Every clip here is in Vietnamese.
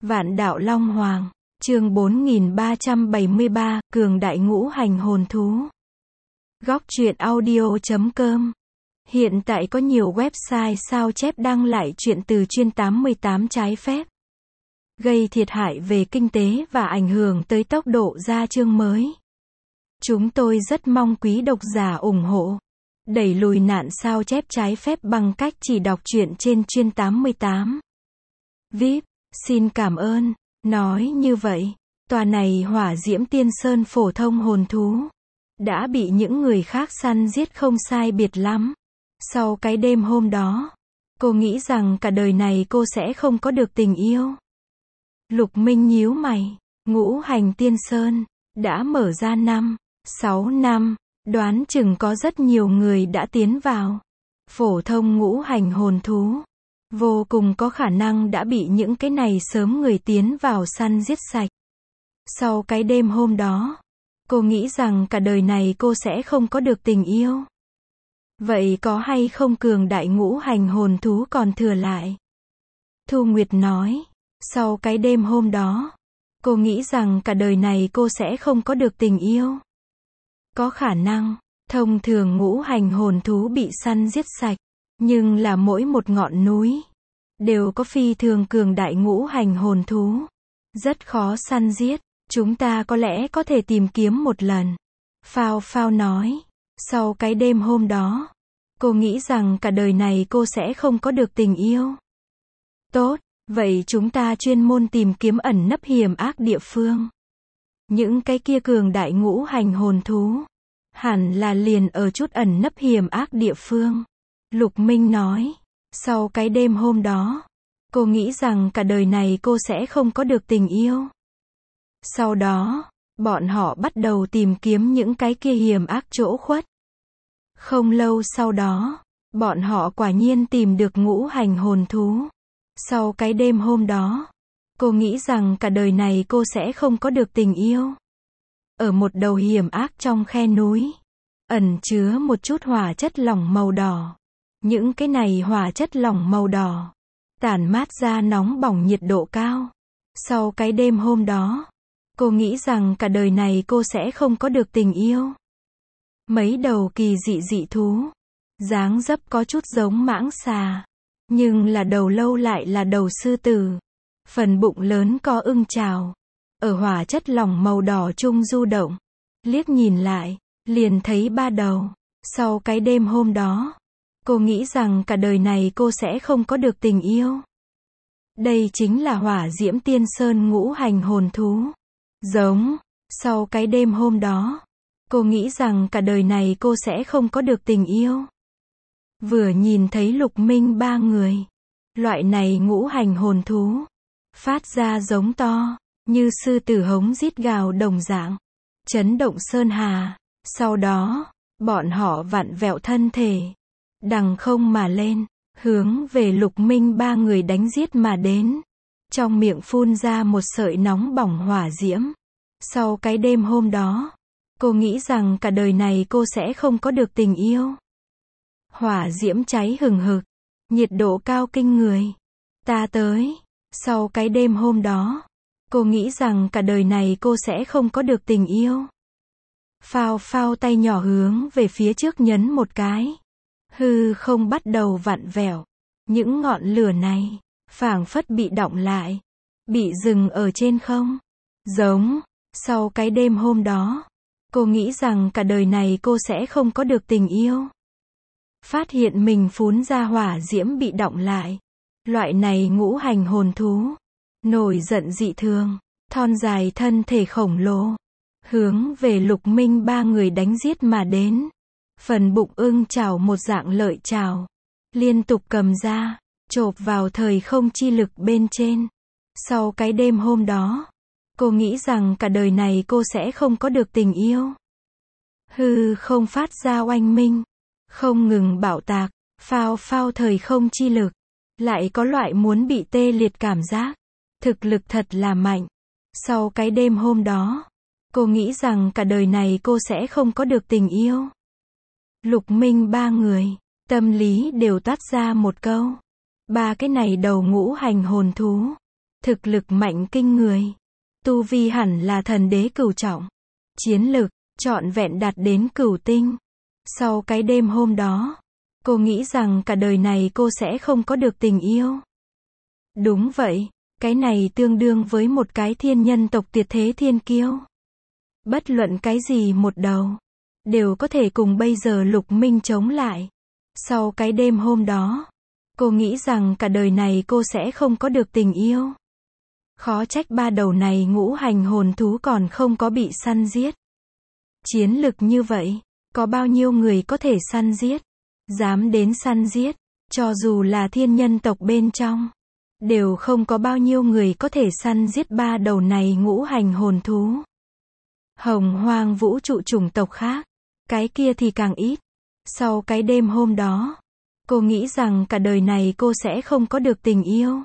Vạn đạo Long Hoàng, chương 4373, cường đại ngũ hành hồn thú. Góc truyện audio.com. Hiện tại có nhiều website sao chép đăng lại truyện từ chuyên 88 trái phép, gây thiệt hại về kinh tế và ảnh hưởng tới tốc độ ra chương mới. Chúng tôi rất mong quý độc giả ủng hộ, đẩy lùi nạn sao chép trái phép bằng cách chỉ đọc truyện trên chuyên 88. VIP, xin cảm ơn. Nói như vậy, tòa này Hỏa Diễm Tiên Sơn phổ thông hồn thú đã bị những người khác săn giết không sai biệt lắm. Sau cái đêm hôm đó, cô nghĩ rằng cả đời này cô sẽ không có được tình yêu. Lục Minh nhíu mày, Ngũ Hành Tiên Sơn đã mở ra 6 năm, đoán chừng có rất nhiều người đã tiến vào. Phổ thông ngũ hành hồn thú vô cùng có khả năng đã bị những cái này sớm người tiến vào săn giết sạch. Sau cái đêm hôm đó, cô nghĩ rằng cả đời này cô sẽ không có được tình yêu. Vậy có hay không cường đại ngũ hành hồn thú còn thừa lại? Thu Nguyệt nói, sau cái đêm hôm đó, cô nghĩ rằng cả đời này cô sẽ không có được tình yêu. Có khả năng, thông thường ngũ hành hồn thú bị săn giết sạch, nhưng là mỗi một ngọn núi đều có phi thường cường đại ngũ hành hồn thú, rất khó săn giết. Chúng ta có lẽ có thể tìm kiếm một lần. Phao Phao nói, sau cái đêm hôm đó, cô nghĩ rằng cả đời này cô sẽ không có được tình yêu. Tốt, vậy chúng ta chuyên môn tìm kiếm ẩn nấp hiểm ác địa phương. Những cái kia cường đại ngũ hành hồn thú hẳn là liền ở chút ẩn nấp hiểm ác địa phương. Lục Minh nói, sau cái đêm hôm đó, cô nghĩ rằng cả đời này cô sẽ không có được tình yêu. Sau đó, bọn họ bắt đầu tìm kiếm những cái kia hiểm ác chỗ khuất. Không lâu sau đó, bọn họ quả nhiên tìm được ngũ hành hồn thú. Sau cái đêm hôm đó, cô nghĩ rằng cả đời này cô sẽ không có được tình yêu. Ở một đầu hiểm ác trong khe núi, ẩn chứa một chút hỏa chất lỏng màu đỏ. Những cái này hỏa chất lỏng màu đỏ tản mát ra nóng bỏng nhiệt độ cao. Sau cái đêm hôm đó, cô nghĩ rằng cả đời này cô sẽ không có được tình yêu. Mấy đầu kỳ dị thú, dáng dấp có chút giống mãng xà, nhưng là đầu lâu lại là đầu sư tử. Phần bụng lớn có ưng chảo, ở hỏa chất lỏng màu đỏ trung du động. Liếc nhìn lại, liền thấy 3 đầu. Sau cái đêm hôm đó, cô nghĩ rằng cả đời này cô sẽ không có được tình yêu. Đây chính là Hỏa Diễm Tiên Sơn ngũ hành hồn thú. Giống. Sau cái đêm hôm đó, cô nghĩ rằng cả đời này cô sẽ không có được tình yêu. Vừa nhìn thấy Lục Minh 3 người, loại này ngũ hành hồn thú phát ra giống to, như sư tử hống rít gào đồng dạng, chấn động sơn hà. Sau đó, bọn họ vặn vẹo thân thể, đằng không mà lên, hướng về Lục Minh 3 người đánh giết mà đến. Trong miệng phun ra một sợi nóng bỏng hỏa diễm. Sau cái đêm hôm đó, cô nghĩ rằng cả đời này cô sẽ không có được tình yêu. Hỏa diễm cháy hừng hực, nhiệt độ cao kinh người. Ta tới. Sau cái đêm hôm đó, cô nghĩ rằng cả đời này cô sẽ không có được tình yêu. Phao Phao tay nhỏ hướng về phía trước nhấn một cái. Hư không bắt đầu vặn vẹo. Những ngọn lửa này phảng phất bị đọng lại, bị dừng ở trên không. Giống. Sau cái đêm hôm đó, cô nghĩ rằng cả đời này cô sẽ không có được tình yêu. Phát hiện mình phun ra hỏa diễm bị đọng lại. Loại này ngũ hành hồn thú nổi giận dị thường, thon dài thân thể khổng lồ, hướng về Lục Minh 3 người đánh giết mà đến. Phần bụng ưng chảo một dạng lợi chảo, liên tục cầm ra, chộp vào thời không chi lực bên trên. Sau cái đêm hôm đó, cô nghĩ rằng cả đời này cô sẽ không có được tình yêu. Hư không phát ra oanh minh, không ngừng bạo tạc. Phao Phao thời không chi lực lại có loại muốn bị tê liệt cảm giác. Thực lực thật là mạnh. Sau cái đêm hôm đó, cô nghĩ rằng cả đời này cô sẽ không có được tình yêu. Lục Minh 3 người, tâm lý đều toát ra một câu. 3 cái này đầu ngũ hành hồn thú, thực lực mạnh kinh người. Tu vi hẳn là thần đế cửu trọng. Chiến lực, trọn vẹn đạt đến cửu tinh. Sau cái đêm hôm đó, cô nghĩ rằng cả đời này cô sẽ không có được tình yêu. Đúng vậy, cái này tương đương với một cái thiên nhân tộc tuyệt thế thiên kiêu. Bất luận cái gì một đầu, đều có thể cùng bây giờ Lục Minh chống lại. Sau cái đêm hôm đó, cô nghĩ rằng cả đời này cô sẽ không có được tình yêu. Khó trách ba đầu này ngũ hành hồn thú còn không có bị săn giết. Chiến lực như vậy, có bao nhiêu người có thể săn giết? Dám đến săn giết, cho dù là thiên nhân tộc bên trong, đều không có bao nhiêu người có thể săn giết ba đầu này ngũ hành hồn thú. Hồng hoang vũ trụ chủng tộc khác, cái kia thì càng ít. Sau cái đêm hôm đó, cô nghĩ rằng cả đời này cô sẽ không có được tình yêu.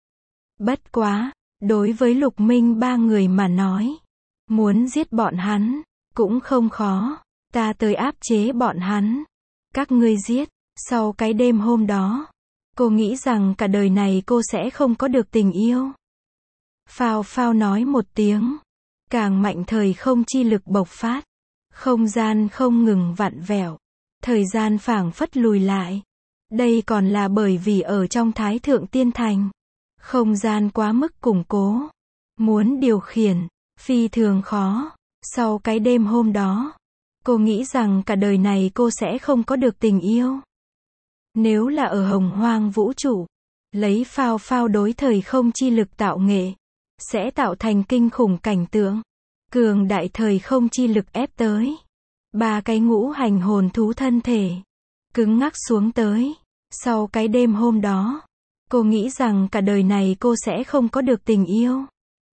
Bất quá, đối với Lục Minh ba người mà nói, muốn giết bọn hắn, cũng không khó, ta tới áp chế bọn hắn. Các ngươi giết, sau cái đêm hôm đó, cô nghĩ rằng cả đời này cô sẽ không có được tình yêu. Phao phao nói một tiếng, càng mạnh thời không chi lực bộc phát, không gian không ngừng vặn vẹo, thời gian phảng phất lùi lại. Đây còn là bởi vì ở trong Thái Thượng Tiên Thành, không gian quá mức củng cố, muốn điều khiển, phi thường khó. Sau cái đêm hôm đó, cô nghĩ rằng cả đời này cô sẽ không có được tình yêu. Nếu là ở hồng hoang vũ trụ, lấy phao phao đối thời không chi lực tạo nghệ, sẽ tạo thành kinh khủng cảnh tượng. Cường đại thời không chi lực ép tới. Ba cái ngũ hành hồn thú thân thể, cứng ngắc xuống tới. Sau cái đêm hôm đó, cô nghĩ rằng cả đời này cô sẽ không có được tình yêu.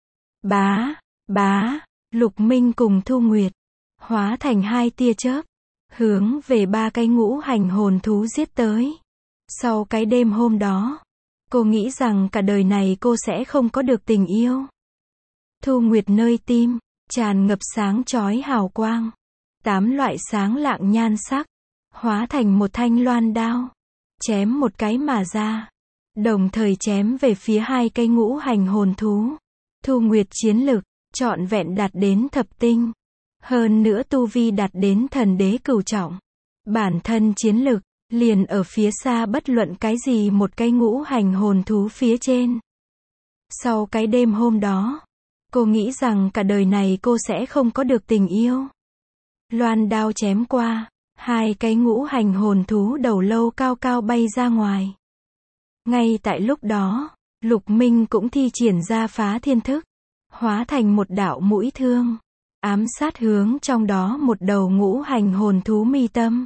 Bá, Lục Minh cùng Thu Nguyệt, hóa thành hai tia chớp, hướng về ba cái ngũ hành hồn thú giết tới. Sau cái đêm hôm đó, cô nghĩ rằng cả đời này cô sẽ không có được tình yêu. Thu Nguyệt nơi tim, tràn ngập sáng chói hào quang. 8 loại sáng lạng nhan sắc, hóa thành một thanh loan đao, chém một cái mà ra. Đồng thời chém về phía hai cây ngũ hành hồn thú. Thu Nguyệt chiến lực, trọn vẹn đạt đến thập tinh. Hơn nữa tu vi đạt đến thần đế cửu trọng. Bản thân chiến lực, liền ở phía xa bất luận cái gì một cây ngũ hành hồn thú phía trên. Sau cái đêm hôm đó, cô nghĩ rằng cả đời này cô sẽ không có được tình yêu. Loan đao chém qua, hai cái ngũ hành hồn thú đầu lâu cao cao bay ra ngoài. Ngay tại lúc đó, Lục Minh cũng thi triển ra phá thiên thức, hóa thành một đạo mũi thương, ám sát hướng trong đó một đầu ngũ hành hồn thú mi tâm.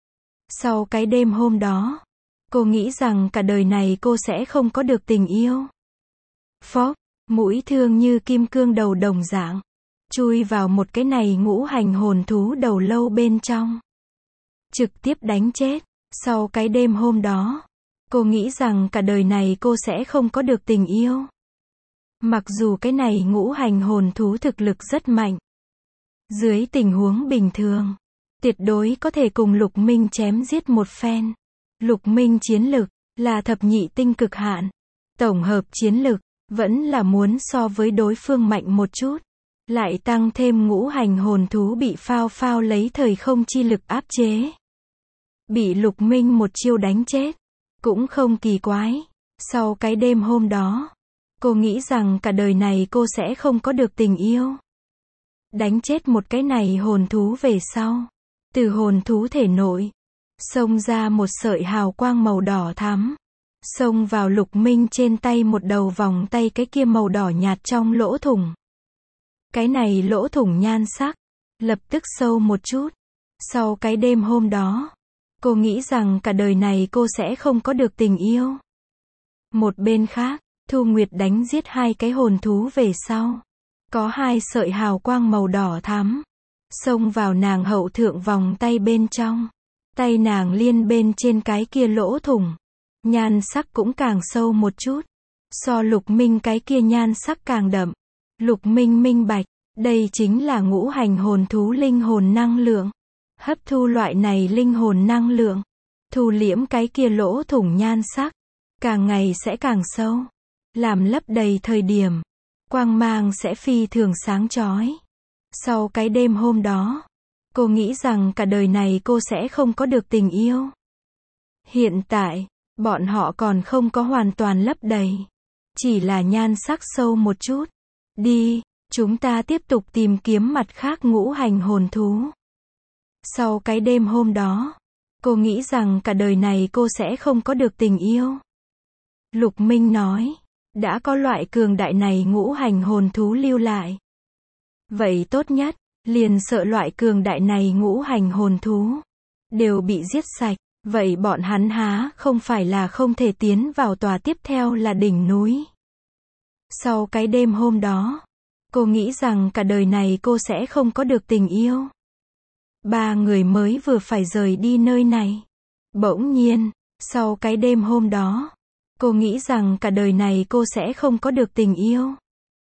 Sau cái đêm hôm đó, cô nghĩ rằng cả đời này cô sẽ không có được tình yêu. Phốc, mũi thương như kim cương đầu đồng dạng, chui vào một cái này ngũ hành hồn thú đầu lâu bên trong. Trực tiếp đánh chết. Sau cái đêm hôm đó, cô nghĩ rằng cả đời này cô sẽ không có được tình yêu. Mặc dù cái này ngũ hành hồn thú thực lực rất mạnh. Dưới tình huống bình thường, tuyệt đối có thể cùng Lục Minh chém giết một phen. Lục Minh chiến lực, là thập nhị tinh cực hạn. Tổng hợp chiến lực, vẫn là muốn so với đối phương mạnh một chút. Lại tăng thêm ngũ hành hồn thú bị phao phao lấy thời không chi lực áp chế. Bị Lục Minh một chiêu đánh chết. Cũng không kỳ quái. Sau cái đêm hôm đó, cô nghĩ rằng cả đời này cô sẽ không có được tình yêu. Đánh chết một cái này hồn thú về sau. Từ hồn thú thể nội, xông ra một sợi hào quang màu đỏ thắm. Xông vào Lục Minh trên tay một đầu vòng tay cái kia màu đỏ nhạt trong lỗ thủng. Cái này lỗ thủng nhan sắc, lập tức sâu một chút. Sau cái đêm hôm đó, cô nghĩ rằng cả đời này cô sẽ không có được tình yêu. Một bên khác, Thu Nguyệt đánh giết hai cái hồn thú về sau. Có hai sợi hào quang màu đỏ thắm, xông vào nàng hậu thượng vòng tay bên trong. Tay nàng liên bên trên cái kia lỗ thủng. Nhan sắc cũng càng sâu một chút. So Lục Minh cái kia nhan sắc càng đậm. Lục Minh minh bạch, đây chính là ngũ hành hồn thú linh hồn năng lượng. Hấp thu loại này linh hồn năng lượng, thu liễm cái kia lỗ thủng nhan sắc, càng ngày sẽ càng sâu. làm lấp đầy thời điểm, quang mang sẽ phi thường sáng chói. Sau cái đêm hôm đó, cô nghĩ rằng cả đời này cô sẽ không có được tình yêu. Hiện tại, bọn họ còn không có hoàn toàn lấp đầy. Chỉ là nhan sắc sâu một chút. Đi, chúng ta tiếp tục tìm kiếm mặt khác ngũ hành hồn thú. Sau cái đêm hôm đó, cô nghĩ rằng cả đời này cô sẽ không có được tình yêu. Lục Minh nói, đã có loại cường đại này ngũ hành hồn thú lưu lại. Vậy tốt nhất, liền sợ loại cường đại này ngũ hành hồn thú đều bị giết sạch. Vậy bọn hắn há không phải là không thể tiến vào tòa tiếp theo là đỉnh núi. Sau cái đêm hôm đó, cô nghĩ rằng cả đời này cô sẽ không có được tình yêu. 3 người mới vừa phải rời đi nơi này. Bỗng nhiên, sau cái đêm hôm đó, cô nghĩ rằng cả đời này cô sẽ không có được tình yêu.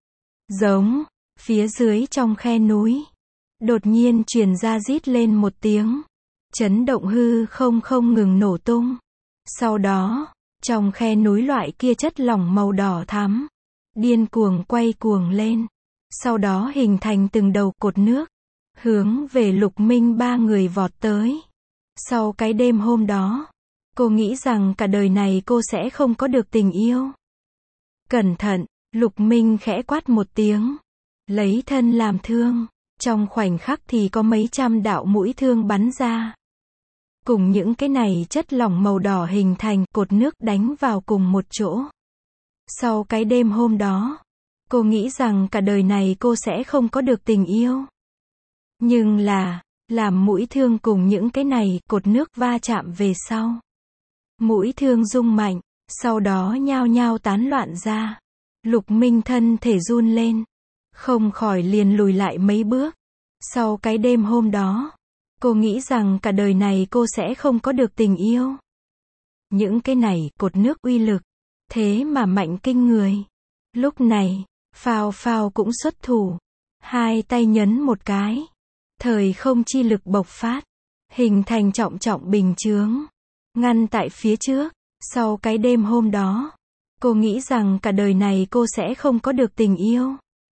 Giống, phía dưới trong khe núi, đột nhiên truyền ra rít lên một tiếng. Chấn động hư không ngừng nổ tung. Sau đó, trong khe núi loại kia chất lỏng màu đỏ thắm, điên cuồng quay cuồng lên. Sau đó hình thành từng đầu cột nước, hướng về Lục Minh 3 người vọt tới. Sau cái đêm hôm đó, cô nghĩ rằng cả đời này cô sẽ không có được tình yêu. Cẩn thận, Lục Minh khẽ quát một tiếng. Lấy thân làm thương. Trong khoảnh khắc thì có mấy trăm đạo mũi thương bắn ra. Cùng những cái này chất lỏng màu đỏ hình thành cột nước đánh vào cùng một chỗ. Sau cái đêm hôm đó, cô nghĩ rằng cả đời này cô sẽ không có được tình yêu. Nhưng là, làm mũi thương cùng những cái này cột nước va chạm về sau. Mũi thương rung mạnh, sau đó nhao nhao tán loạn ra. Lục Minh thân thể run lên, không khỏi liền lùi lại mấy bước. Sau cái đêm hôm đó, cô nghĩ rằng cả đời này cô sẽ không có được tình yêu. Những cái này cột nước uy lực, thế mà mạnh kinh người. Lúc này, Phao Phao cũng xuất thủ. 2 tay nhấn một cái. Thời không chi lực bộc phát. Hình thành trọng trọng bình chướng. Ngăn tại phía trước. Sau cái đêm hôm đó, cô nghĩ rằng cả đời này cô sẽ không có được tình yêu.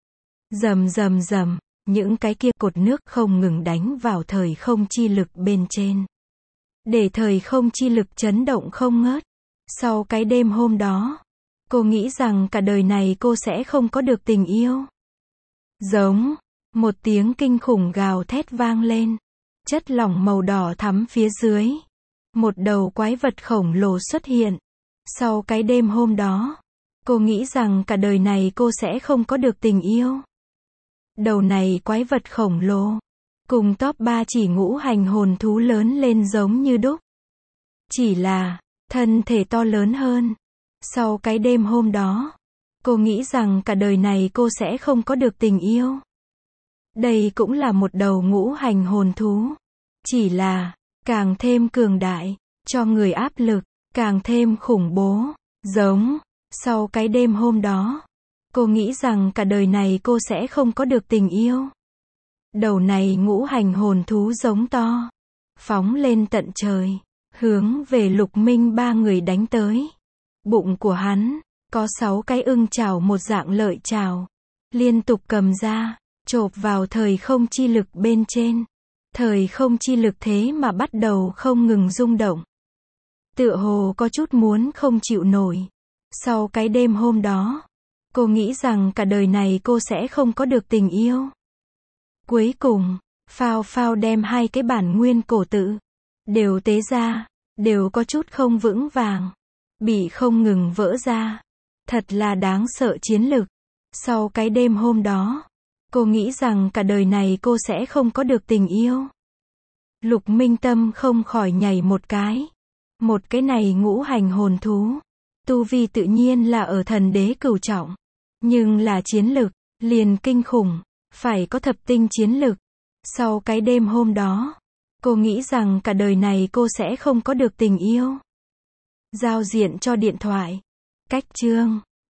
Rầm rầm rầm. Những cái kia cột nước không ngừng đánh vào thời không chi lực bên trên. Để thời không chi lực chấn động không ngớt. Sau cái đêm hôm đó, cô nghĩ rằng cả đời này cô sẽ không có được tình yêu. Giống, một tiếng kinh khủng gào thét vang lên. Chất lỏng màu đỏ thắm phía dưới. Một đầu quái vật khổng lồ xuất hiện. Sau cái đêm hôm đó, cô nghĩ rằng cả đời này cô sẽ không có được tình yêu. Đầu này quái vật khổng lồ, cùng top 3 chỉ ngũ hành hồn thú lớn lên giống như đúc. Chỉ là, thân thể to lớn hơn. Sau cái đêm hôm đó, cô nghĩ rằng cả đời này cô sẽ không có được tình yêu. Đây cũng là một đầu ngũ hành hồn thú. Chỉ là, càng thêm cường đại, cho người áp lực, càng thêm khủng bố. Giống, sau cái đêm hôm đó, cô nghĩ rằng cả đời này cô sẽ không có được tình yêu. Đầu này ngũ hành hồn thú giống to, phóng lên tận trời, hướng về Lục Minh 3 người đánh tới. Bụng của hắn, có 6 cái ưng chảo một dạng lợi chảo, liên tục cầm ra, chộp vào thời không chi lực bên trên. Thời không chi lực thế mà bắt đầu không ngừng rung động. Tựa hồ có chút muốn không chịu nổi. Sau cái đêm hôm đó, cô nghĩ rằng cả đời này cô sẽ không có được tình yêu. Cuối cùng, Phao Phao đem 2 cái bản nguyên cổ tự đều tế ra, đều có chút không vững vàng, bị không ngừng vỡ ra. Thật là đáng sợ chiến lực. Sau cái đêm hôm đó, cô nghĩ rằng cả đời này cô sẽ không có được tình yêu. Lục Minh tâm không khỏi nhảy một cái. Một cái này ngũ hành hồn thú, tu vi tự nhiên là ở thần đế cửu trọng, nhưng là chiến lực, liền kinh khủng, phải có thập tinh chiến lực. Sau cái đêm hôm đó, cô nghĩ rằng cả đời này cô sẽ không có được tình yêu. Giao diện cho điện thoại. Cách chương